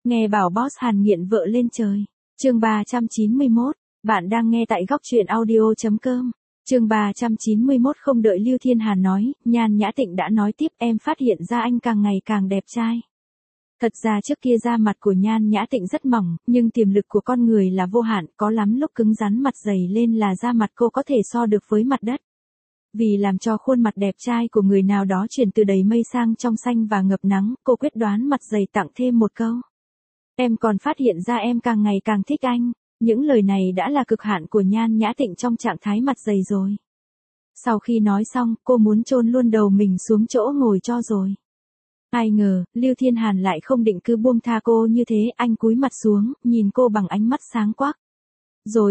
Nghe bảo boss Hàn nghiện vợ lên trời. Chương 391, bạn đang nghe tại góc truyện audio.com. Chương 391 không đợi Lưu Thiên Hàn nói, Nhan Nhã Tịnh đã nói tiếp, em phát hiện ra anh càng ngày càng đẹp trai. Thật ra trước kia da mặt của Nhan Nhã Tịnh rất mỏng, nhưng tiềm lực của con người là vô hạn, có lắm lúc cứng rắn mặt dày lên là da mặt cô có thể so được với mặt đất. Vì làm cho khuôn mặt đẹp trai của người nào đó chuyển từ đầy mây sang trong xanh và ngập nắng, cô quyết đoán mặt dày tặng thêm một câu. Em còn phát hiện ra em càng ngày càng thích anh. Những lời này đã là cực hạn của Nhan Nhã Tịnh trong trạng thái mặt dày rồi. Sau khi nói xong, cô muốn chôn luôn đầu mình xuống chỗ ngồi cho rồi. Ai ngờ, Lưu Thiên Hàn lại không định cứ buông tha cô như thế, anh cúi mặt xuống, nhìn cô bằng ánh mắt sáng quắc. Rồi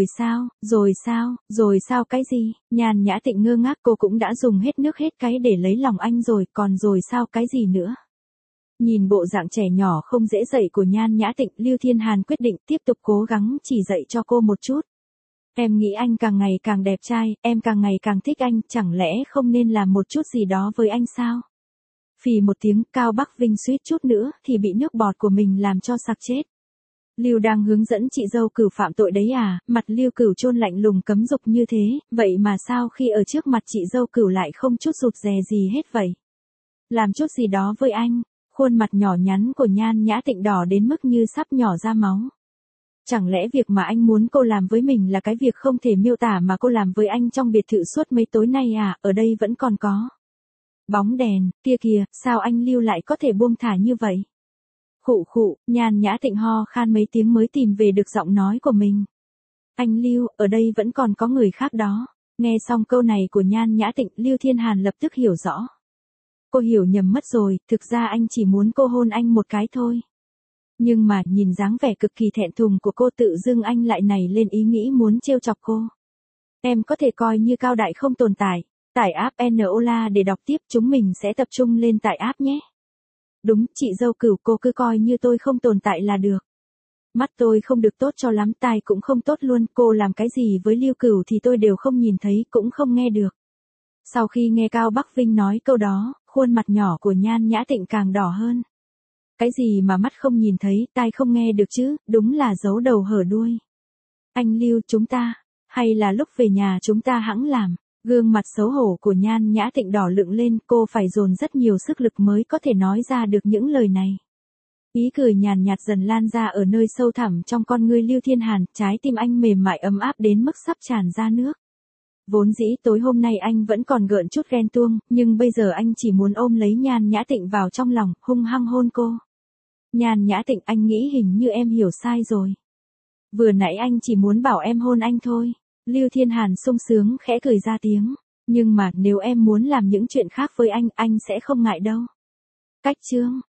sao cái gì? Nhan Nhã Tịnh ngơ ngác, cô cũng đã dùng hết nước hết cái để lấy lòng anh rồi, còn rồi sao cái gì nữa? Nhìn bộ dạng trẻ nhỏ không dễ dậy của Nhan Nhã Tịnh, Lưu Thiên Hàn quyết định tiếp tục cố gắng chỉ dạy cho cô một chút. Em nghĩ anh càng ngày càng đẹp trai, em càng ngày càng thích anh, chẳng lẽ không nên làm một chút gì đó với anh sao? Phì một tiếng, Cao Bắc Vinh suýt chút nữa thì bị nước bọt của mình làm cho sặc chết. Lưu đang hướng dẫn chị dâu Cửu phạm tội đấy à? Mặt Lưu Cửu chôn lạnh lùng cấm dục như thế, vậy mà sao khi ở trước mặt chị dâu Cửu lại không chút rụt rè gì hết vậy? Làm chút gì đó với anh. Khuôn mặt nhỏ nhắn của Nhan Nhã Tịnh đỏ đến mức như sắp nhỏ ra máu. Chẳng lẽ việc mà anh muốn cô làm với mình là cái việc không thể miêu tả mà cô làm với anh trong biệt thự suốt mấy tối nay à? Ở đây vẫn còn có bóng đèn, kia kìa, sao anh Lưu lại có thể buông thả như vậy? Khụ, Nhan Nhã Tịnh ho khan mấy tiếng mới tìm về được giọng nói của mình. Anh Lưu, ở đây vẫn còn có người khác đó. Nghe xong câu này của Nhan Nhã Tịnh, Lưu Thiên Hàn lập tức hiểu rõ. Cô hiểu nhầm mất rồi, thực ra anh chỉ muốn cô hôn anh một cái thôi. Nhưng mà, nhìn dáng vẻ cực kỳ thẹn thùng của cô, tự dưng anh lại nảy lên ý nghĩ muốn trêu chọc cô. Em có thể coi như Cao Đại không tồn tại. Tải app Nola để đọc tiếp, chúng mình sẽ tập trung lên tại app nhé. Đúng, chị dâu Cửu, cô cứ coi như tôi không tồn tại là được. Mắt tôi không được tốt cho lắm, tai cũng không tốt luôn, cô làm cái gì với Lưu Cửu thì tôi đều không nhìn thấy, cũng không nghe được. Sau khi nghe Cao Bắc Vinh nói câu đó, khuôn mặt nhỏ của Nhan Nhã Tịnh càng đỏ hơn. Cái gì mà mắt không nhìn thấy, tai không nghe được chứ, đúng là giấu đầu hở đuôi. Anh Lưu, chúng ta, hay là lúc về nhà chúng ta hẵng làm. Gương mặt xấu hổ của Nhan Nhã Tịnh đỏ lựng lên, cô phải dồn rất nhiều sức lực mới có thể nói ra được những lời này. Ý cười nhàn nhạt dần lan ra ở nơi sâu thẳm trong con ngươi Lưu Thiên Hàn, trái tim anh mềm mại ấm áp đến mức sắp tràn ra nước. Vốn dĩ tối hôm nay anh vẫn còn gợn chút ghen tuông, nhưng bây giờ anh chỉ muốn ôm lấy Nhan Nhã Tịnh vào trong lòng, hung hăng hôn cô. Nhan Nhã Tịnh, anh nghĩ hình như em hiểu sai rồi. Vừa nãy anh chỉ muốn bảo em hôn anh thôi. Lưu Thiên Hàn sung sướng khẽ cười ra tiếng. Nhưng mà nếu em muốn làm những chuyện khác với anh sẽ không ngại đâu. Cách chương.